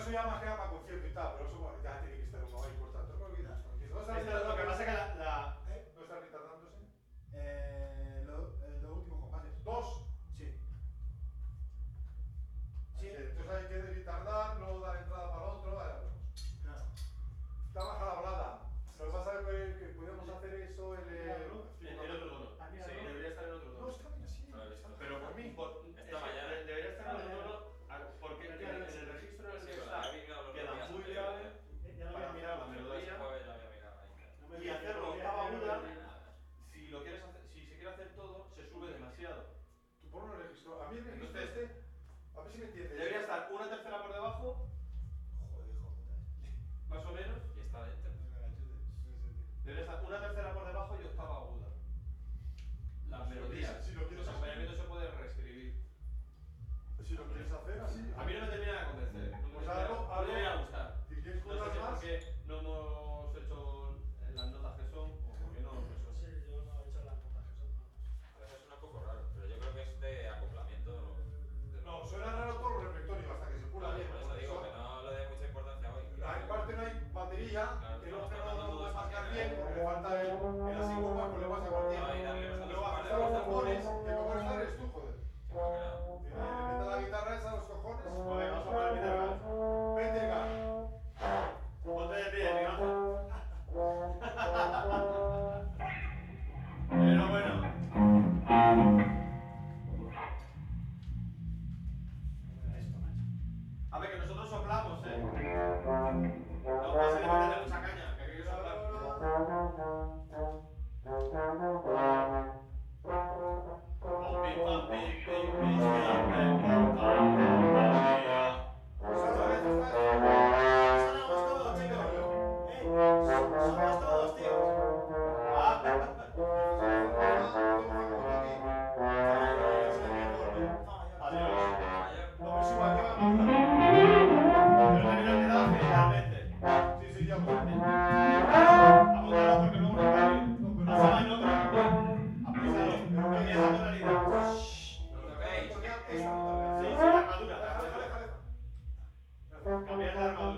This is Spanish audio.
eso ya más que nada para concierto y tal, pero eso bueno, ya tiene que estar uno ahí por tanto. No olvidas, porque no está Lo que pasa es que ¿no está retardándose? Los últimos compases. ¿Dos? Sí. Sí. Entonces hay que retardar, luego dar entrada para el otro, Claro. Está bajada la balada. Lo que pasa es que podemos hacer eso en otro tono. Sí, debería estar en otro tono. No, está bien así. Pero por mí, esta mañana. Debería estar en otro tono, porque en el registro en el que está queda muy grave para mirar la melodía y hacerlo octava aguda. Si lo quieres hacer, si se quiere hacer todo, se sube demasiado. Tú pon un registro. A mí el registro Entonces, a ver si me entiendes. Debería estar una tercera por debajo, Joder, hijo de puta. más o menos. Y está dentro. Debería estar una tercera por debajo y octava aguda. Las melodías, si lo quieres los acompañamientos se pueden reescribir. Si lo quieres hacer así. A mí no me termina de convencer. Pues hazlo, No me debería gustar. Si quieres No sé currar si es más. porque no hemos hecho las notas que son o porque no son. Sí, yo no he hecho las notas que son. A veces suena un poco raro, pero yo creo que es de acoplamiento. No, suena raro todo lo repertorio hasta que se cura bien. Por eso digo que no le dé mucha importancia hoy. Aparte no hay batería, Claro, que no estamos te tocando lo todo puedes eso marcar en bien, el- porque le falta el así como pues le pasa a cualquiera. No, y darle los Luego otros ajustar los pares. tambores, que como estar eres tú, joder. Como que no. Y le metes la guitarra esa a los cojones. Vale, vamos a poner Peter Gunn. Peter Gunn. Ponte de pie, Miguel Ángel. Pero bueno. A ver, que nosotros soplamos, ¿eh? No pasa de meterle mucha caña, que hay que soplar. Somos todos, chicos. Somos todos, tío. No me suba aquí a la mano. Pero termina el quedado finalmente. Sí, sí, ya voy. Apúntalo porque luego no cae. Pásala en otro. Apúntalo. Empieza con la línea. No toquéis. Sí, sí, la armadura. Cambiar la armadura.